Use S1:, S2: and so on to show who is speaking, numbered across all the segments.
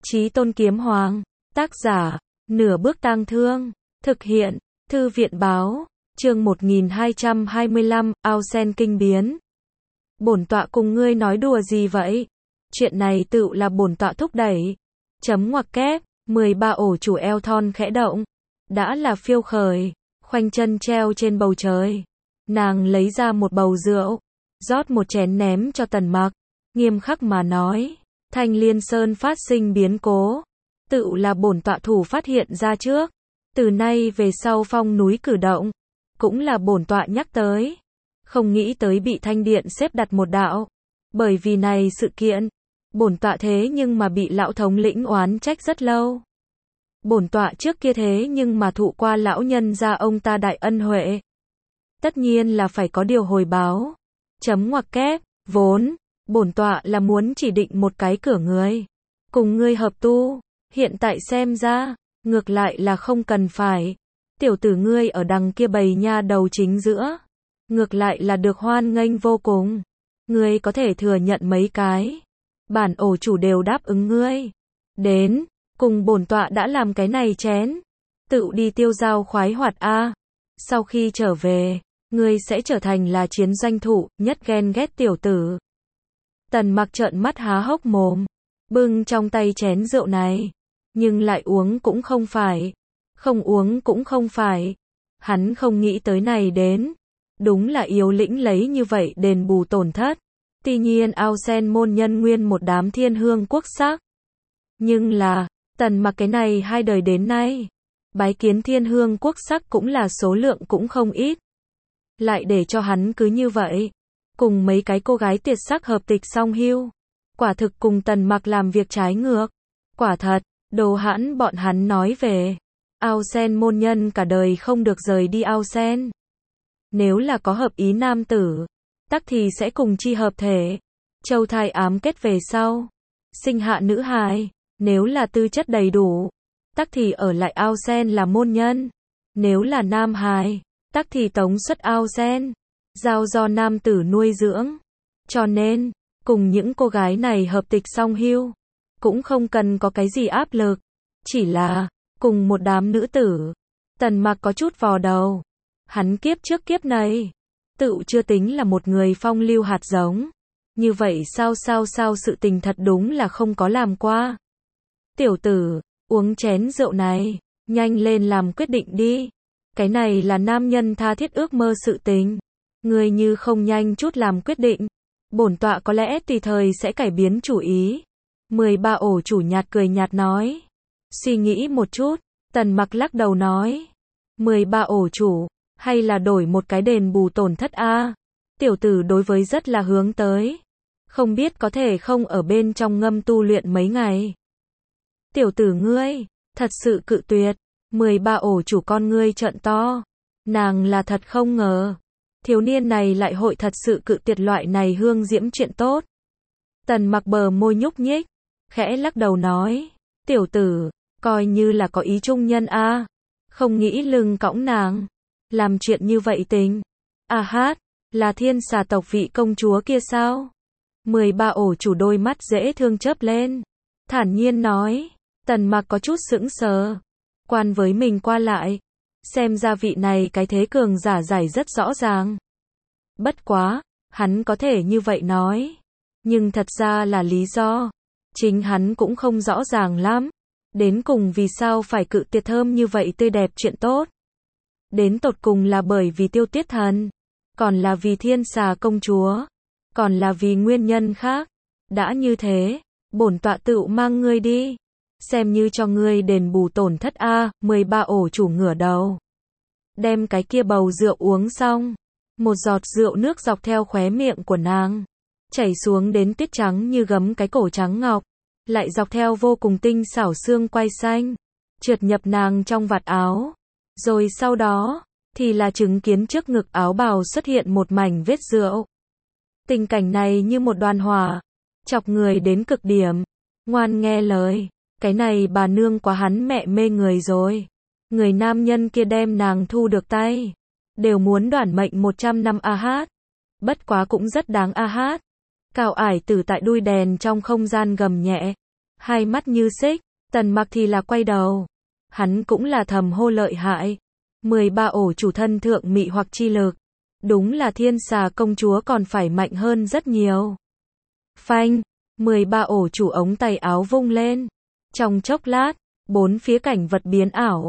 S1: Chí Tôn Kiếm Hoàng. Tác giả, Nửa Bước Tang Thương. Thực hiện, Thư viện báo. Chương 1225, Ao Sen Kinh Biến. Bổn tọa cùng ngươi nói đùa gì vậy? Chuyện này tựu là bổn tọa thúc đẩy. Chấm ngoặc kép, 13 ổ chủ eo thon khẽ động. Đã là phiêu khởi, khoanh chân treo trên bầu trời. Nàng lấy ra một bầu rượu, rót một chén ném cho Tần Mặc, nghiêm khắc mà nói, Thanh Liên Sơn phát sinh biến cố, tựu là bổn tọa thủ phát hiện ra trước. Từ nay về sau phong núi cử động, cũng là bổn tọa nhắc tới. Không nghĩ tới bị Thanh Điện xếp đặt một đạo. Bởi vì này sự kiện, bổn tọa thế nhưng mà bị lão thống lĩnh oán trách rất lâu. Bổn tọa trước kia thế nhưng mà thụ qua lão nhân gia ông ta đại ân huệ. Tất nhiên là phải có điều hồi báo. Chấm ngoặc kép, vốn, bổn tọa là muốn chỉ định một cái cửa người. Cùng ngươi hợp tu, hiện tại xem ra, ngược lại là không cần phải. Tiểu tử ngươi ở đằng kia bầy nha đầu chính giữa. Ngược lại là được hoan nghênh vô cùng. Ngươi có thể thừa nhận mấy cái. Bản ổ chủ đều đáp ứng ngươi. Đến, cùng bổn tọa đã làm cái này chén. Tự đi tiêu dao khoái hoạt a. Sau khi trở về, ngươi sẽ trở thành là chiến doanh thủ, nhất ghen ghét tiểu tử. Tần Mặc trợn mắt há hốc mồm, bưng trong tay chén rượu này, nhưng lại uống cũng không phải, không uống cũng không phải. Hắn không nghĩ tới này đến, đúng là yếu lĩnh lấy như vậy đền bù tổn thất. Tuy nhiên Ao Sen môn nhân nguyên một đám thiên hương quốc sắc. Nhưng là, Tần Mặc cái này 2 đời đến nay, bái kiến thiên hương quốc sắc cũng là số lượng cũng không ít. Lại để cho hắn cứ như vậy, cùng mấy cái cô gái tuyệt sắc hợp tịch song hưu. Quả thực cùng Tần Mặc làm việc trái ngược. Quả thật, đồ hãn bọn hắn nói về. Ao Sen môn nhân cả đời không được rời đi Ao Sen. Nếu là có hợp ý nam tử, tắc thì sẽ cùng chi hợp thể. Châu thai ám kết về sau, sinh hạ nữ hài. Nếu là tư chất đầy đủ, tắc thì ở lại Ao Sen là môn nhân. Nếu là nam hài, tắc thì tống xuất Ao Sen, giao do nam tử nuôi dưỡng. Cho nên, cùng những cô gái này hợp tịch song hưu, cũng không cần có cái gì áp lực. Chỉ là, cùng một đám nữ tử, Tần Mặc có chút vò đầu. Hắn kiếp trước kiếp này, tự chưa tính là một người phong lưu hạt giống. Như vậy sao sự tình thật đúng là không có làm qua. Tiểu tử, uống chén rượu này, nhanh lên làm quyết định đi. Cái này là nam nhân tha thiết ước mơ sự tình. Ngươi như không nhanh chút làm quyết định, bổn tọa có lẽ tùy thời sẽ cải biến chủ ý. 13 ổ chủ nhạt cười nhạt nói. Suy nghĩ một chút, Tần Mặc lắc đầu nói. 13 ổ chủ, hay là đổi một cái đền bù tổn thất a? Tiểu tử đối với rất là hướng tới. Không biết có thể không ở bên trong ngâm tu luyện mấy ngày. Tiểu tử ngươi, thật sự cự tuyệt. 13 ổ chủ con ngươi trợn to. Nàng là thật không ngờ. Thiếu niên này lại hội thật sự cự tuyệt loại này hương diễm chuyện tốt. Tần Mặc bờ môi nhúc nhích, khẽ lắc đầu nói. Tiểu tử, coi như là có ý trung nhân a. Không nghĩ lưng cõng nàng. Làm chuyện như vậy tình. À hát, là thiên xà tộc vị công chúa kia sao? 13 ổ chủ đôi mắt dễ thương chớp lên. Thản nhiên nói. Tần Mặc có chút sững sờ. Quan với mình qua lại. Xem ra vị này cái thế cường giả giải rất rõ ràng. Bất quá, hắn có thể như vậy nói. Nhưng thật ra là lý do. Chính hắn cũng không rõ ràng lắm. Đến cùng vì sao phải cự tuyệt thơm như vậy tươi đẹp chuyện tốt. Đến tột cùng là bởi vì Tiêu Tuyết Thần. Còn là vì thiên xà công chúa. Còn là vì nguyên nhân khác. Đã như thế, bổn tọa tựu mang ngươi đi. Xem như cho ngươi đền bù tổn thất a. 13 ổ chủ ngửa đầu. Đem cái kia bầu rượu uống xong. Một giọt rượu nước dọc theo khóe miệng của nàng. Chảy xuống đến tuyết trắng như gấm cái cổ trắng ngọc. Lại dọc theo vô cùng tinh xảo xương quai xanh. Trượt nhập nàng trong vạt áo. Rồi sau đó, thì là chứng kiến trước ngực áo bào xuất hiện một mảnh vết rượu. Tình cảnh này như một đoàn hỏa. Chọc người đến cực điểm. Ngoan nghe lời. Cái này bà nương quá hắn mẹ mê người rồi. Người nam nhân kia đem nàng thu được tay. Đều muốn đoản mệnh 100 năm a hát. Bất quá cũng rất đáng a hát. Cao ải tử tại đuôi đèn trong không gian gầm nhẹ. hai mắt như xích, Tần Mặc thì là quay đầu. Hắn cũng là thầm hô lợi hại. 13 ổ chủ thân thượng mị hoặc chi lực. Đúng là thiên xà công chúa còn phải mạnh hơn rất nhiều. Phanh, 13 ổ chủ ống tay áo vung lên. Trong chốc lát, bốn phía cảnh vật biến ảo.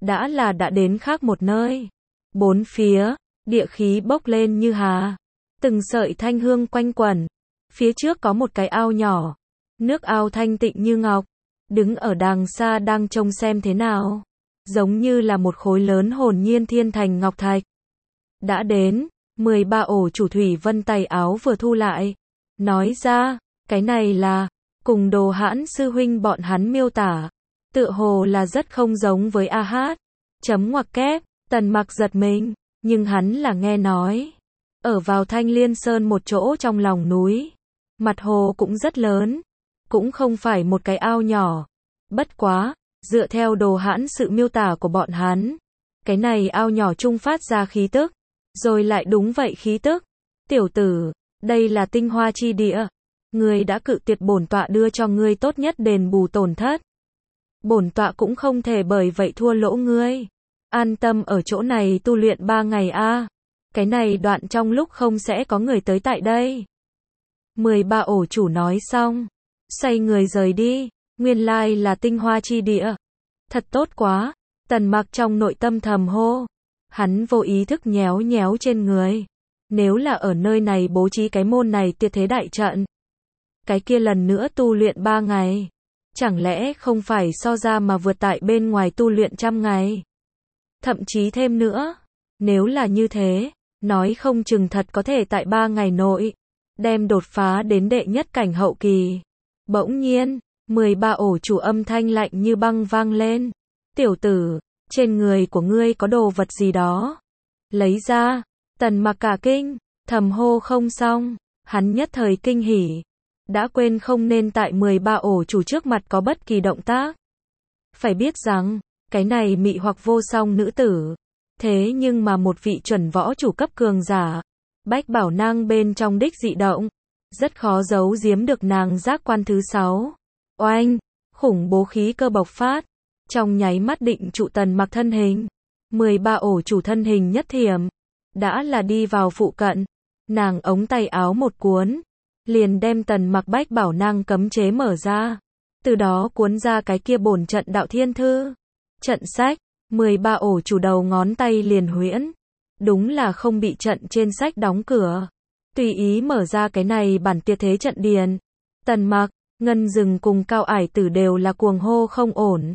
S1: Đã đến khác một nơi. Bốn phía, địa khí bốc lên như hà. Từng sợi thanh hương quanh quẩn. Phía trước có một cái ao nhỏ. Nước ao thanh tịnh như ngọc. Đứng ở đàng xa đang trông xem thế nào. Giống như là một khối lớn hồn nhiên thiên thành ngọc thạch. Đã đến, 13 ổ chủ Thủy Vân tay áo vừa thu lại. Nói ra, cái này là, cùng Đồ Hãn sư huynh bọn hắn miêu tả. Tựa hồ là rất không giống với A Hát. Chấm ngoặc kép, Tần Mặc giật mình, nhưng hắn là nghe nói. Ở vào Thanh Liên Sơn một chỗ trong lòng núi. Mặt hồ cũng rất lớn. Cũng không phải một cái ao nhỏ. Bất quá, dựa theo Đồ Hãn sự miêu tả của bọn hắn. Cái này ao nhỏ trung phát ra khí tức. Rồi lại đúng vậy khí tức. Tiểu tử, đây là tinh hoa chi địa. Ngươi đã cự tuyệt bổn tọa đưa cho ngươi tốt nhất đền bù tổn thất. Bổn tọa cũng không thể bởi vậy thua lỗ ngươi. An tâm ở chỗ này tu luyện 3 ngày a. Cái này đoạn trong lúc không sẽ có người tới tại đây. 13 ổ chủ nói xong. Xoay người rời đi. Nguyên lai là tinh hoa chi địa. Thật tốt quá. Tần Mặc trong nội tâm thầm hô. Hắn vô ý thức nhéo nhéo trên người. Nếu là ở nơi này bố trí cái môn này tuyệt thế đại trận. Cái kia lần nữa tu luyện 3 ngày. Chẳng lẽ không phải so ra mà vượt tại bên ngoài tu luyện 100 ngày. Thậm chí thêm nữa. Nếu là như thế, nói không chừng thật có thể tại 3 ngày nội. Đem đột phá đến đệ nhất cảnh hậu kỳ. Bỗng nhiên, 13 ổ chủ âm thanh lạnh như băng vang lên. Tiểu tử, trên người của ngươi có đồ vật gì đó. Lấy ra, Tần Mặc cả kinh, thầm hô không xong, hắn nhất thời kinh hỉ. Đã quên không nên tại 13 ổ chủ trước mặt có bất kỳ động tác. Phải biết rằng, cái này mị hoặc vô song nữ tử. Thế nhưng mà một vị chuẩn võ chủ cấp cường giả. Bách bảo nang bên trong đích dị động. Rất khó giấu giếm được nàng giác quan thứ 6. Oanh, khủng bố khí cơ bộc phát. Trong nháy mắt định trụ Tần Mặc thân hình. 13 ổ chủ thân hình nhất thiểm. Đã là đi vào phụ cận. Nàng ống tay áo một cuốn. Liền đem Tần Mặc bách bảo nang cấm chế mở ra. Từ đó cuốn ra cái kia bổn trận đạo thiên thư. Trận sách. 13 ổ chủ đầu ngón tay liền huyễn. Đúng là không bị trận trên sách đóng cửa. Tùy ý mở ra cái này bản tuyệt thế trận điền. Tần Mặc, Ngân Dừng cùng Cao Ải Tử đều là cuồng hô không ổn.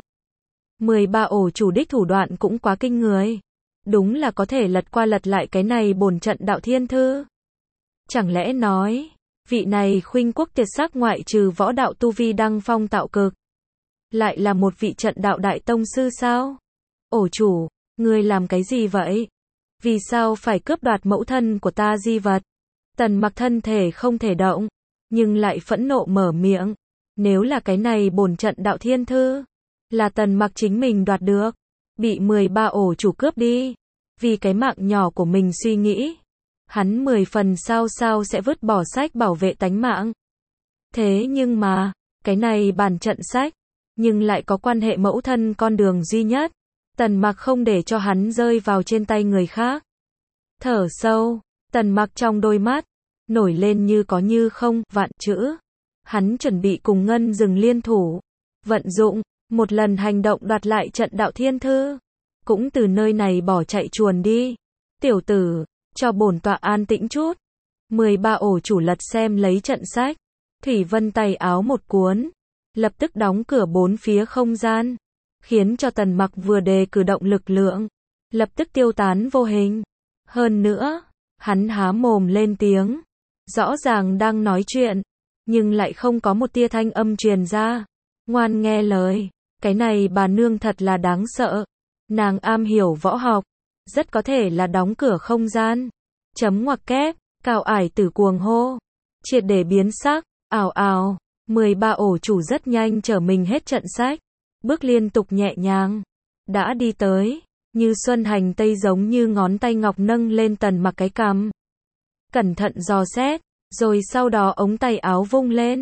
S1: 13 ổ chủ đích thủ đoạn cũng quá kinh người. Đúng là có thể lật qua lật lại cái này bổn trận đạo thiên thư. Chẳng lẽ nói, vị này khuynh quốc tuyệt sắc ngoại trừ võ đạo tu vi đăng phong tạo cực. Lại là một vị trận đạo đại tông sư sao? Ổ chủ, ngươi làm cái gì vậy? Vì sao phải cướp đoạt mẫu thân của ta di vật? Tần Mặc thân thể không thể động, nhưng lại phẫn nộ mở miệng. Nếu là cái này bổn trận đạo thiên thư, là Tần Mặc chính mình đoạt được, bị 13 ổ chủ cướp đi, vì cái mạng nhỏ của mình suy nghĩ, hắn 10 phần sao sẽ vứt bỏ sách bảo vệ tánh mạng. Thế nhưng mà, cái này bản trận sách, nhưng lại có quan hệ mẫu thân con đường duy nhất. Tần Mặc không để cho hắn rơi vào trên tay người khác. Thở sâu, Tần Mặc trong đôi mắt nổi lên như có như không vạn chữ. Hắn chuẩn bị cùng Ngân Dừng liên thủ, vận dụng một lần hành động đoạt lại trận đạo thiên thư, cũng từ nơi này bỏ chạy chuồn đi. Tiểu tử, cho bổn tọa an tĩnh chút. 13 ổ chủ lật xem lấy trận sách. Thủy Vân tay áo một cuốn, lập tức đóng cửa bốn phía không gian, khiến cho Tần Mặc vừa đề cử động lực lượng, lập tức tiêu tán vô hình. Hơn nữa, hắn há mồm lên tiếng, rõ ràng đang nói chuyện, nhưng lại không có một tia thanh âm truyền ra. Ngoan nghe lời, cái này bà nương thật là đáng sợ. Nàng am hiểu võ học, rất có thể là đóng cửa không gian. Chấm ngoặc kép, Cao Ải Tử cuồng hô, triệt để biến sắc, ào ào. 13 ổ chủ rất nhanh trở mình hết trận sách, bước liên tục nhẹ nhàng, đã đi tới, như xuân hành tây giống như ngón tay ngọc nâng lên Tần Mặc cái cằm. Cẩn thận dò xét, rồi sau đó ống tay áo vung lên,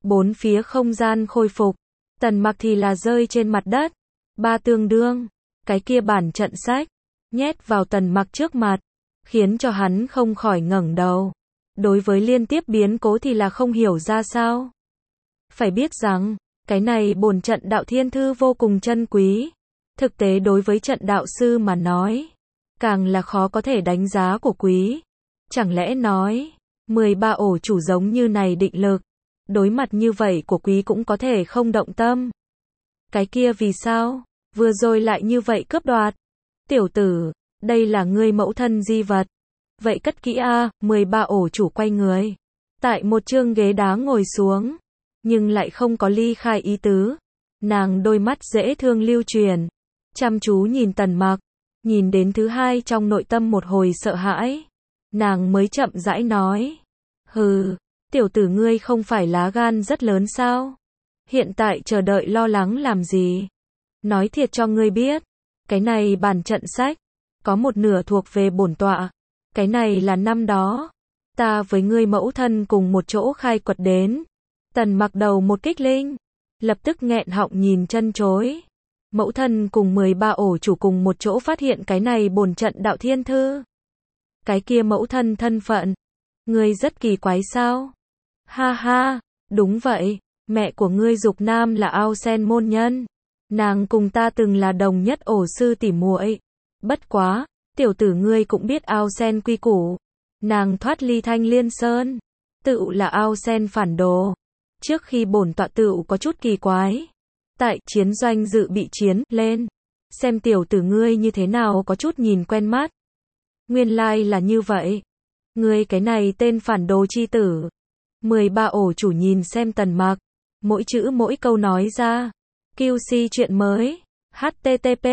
S1: Bốn phía không gian khôi phục. Tần Mặc thì là rơi trên mặt đất. Ba tương đương. Cái kia bản trận sách. Nhét vào Tần Mặc trước mặt. Khiến cho hắn không khỏi ngẩng đầu. Đối với liên tiếp biến cố thì là không hiểu ra sao. Phải biết rằng, cái này bổn trận đạo thiên thư vô cùng chân quý. Thực tế đối với trận đạo sư mà nói, càng là khó có thể đánh giá của quý. Chẳng lẽ nói, 13 ổ chủ giống như này định lực, đối mặt như vậy của quý cũng có thể không động tâm. Cái kia vì sao, vừa rồi lại như vậy cướp đoạt. Tiểu tử, đây là ngươi mẫu thân di vật. Vậy cất kỹ a. 13 ổ chủ quay người. Tại một chương ghế đá ngồi xuống. Nhưng lại không có ly khai ý tứ. Nàng đôi mắt dễ thương lưu truyền. Chăm chú nhìn Tần Mặc. Nhìn đến thứ hai trong nội tâm một hồi sợ hãi. Nàng mới chậm rãi nói. Hừ, tiểu tử ngươi không phải lá gan rất lớn sao? Hiện tại chờ đợi lo lắng làm gì? Nói thiệt cho ngươi biết. Cái này bản trận sách. Có một nửa thuộc về bổn tọa. Cái này là năm đó. Ta với ngươi mẫu thân cùng một chỗ khai quật đến. Tần Mặc đầu một kích linh. Lập tức nghẹn họng nhìn chân chối. Mẫu thân cùng 13 ổ chủ cùng một chỗ phát hiện cái này bổn trận đạo thiên thư. Cái kia mẫu thân thân phận. Ngươi rất kỳ quái sao? Ha ha, đúng vậy. Mẹ của ngươi Dục Nam là Ao Sen môn nhân. Nàng cùng ta từng là đồng nhất ổ sư tỉ muội. Bất quá, tiểu tử ngươi cũng biết Ao Sen quy củ. Nàng thoát ly Thanh Liên Sơn. Tựu là Ao Sen phản đồ. Trước khi bổn tọa tựu có chút kỳ quái. Tại chiến doanh dự bị chiến lên. Xem tiểu tử ngươi như thế nào có chút nhìn quen mắt. Nguyên lai là như vậy. Ngươi cái này tên phản đồ chi tử. 13 ổ chủ nhìn xem Tần Mặc. Mỗi chữ mỗi câu nói ra. QC chuyện mới. http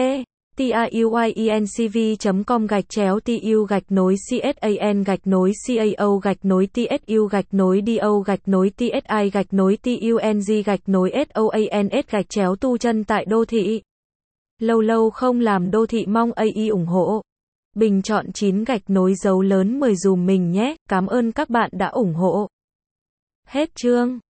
S1: tayuy.cv.com/tsu-tsuc/TU-TSU-TUNG/TSU-TUN tại đô thị. Lâu lâu không làm đô thị mong AI ủng hộ. Bình chọn 9 dấu lớn 10 dùm mình nhé. Cảm ơn các bạn đã ủng hộ. Hết chương.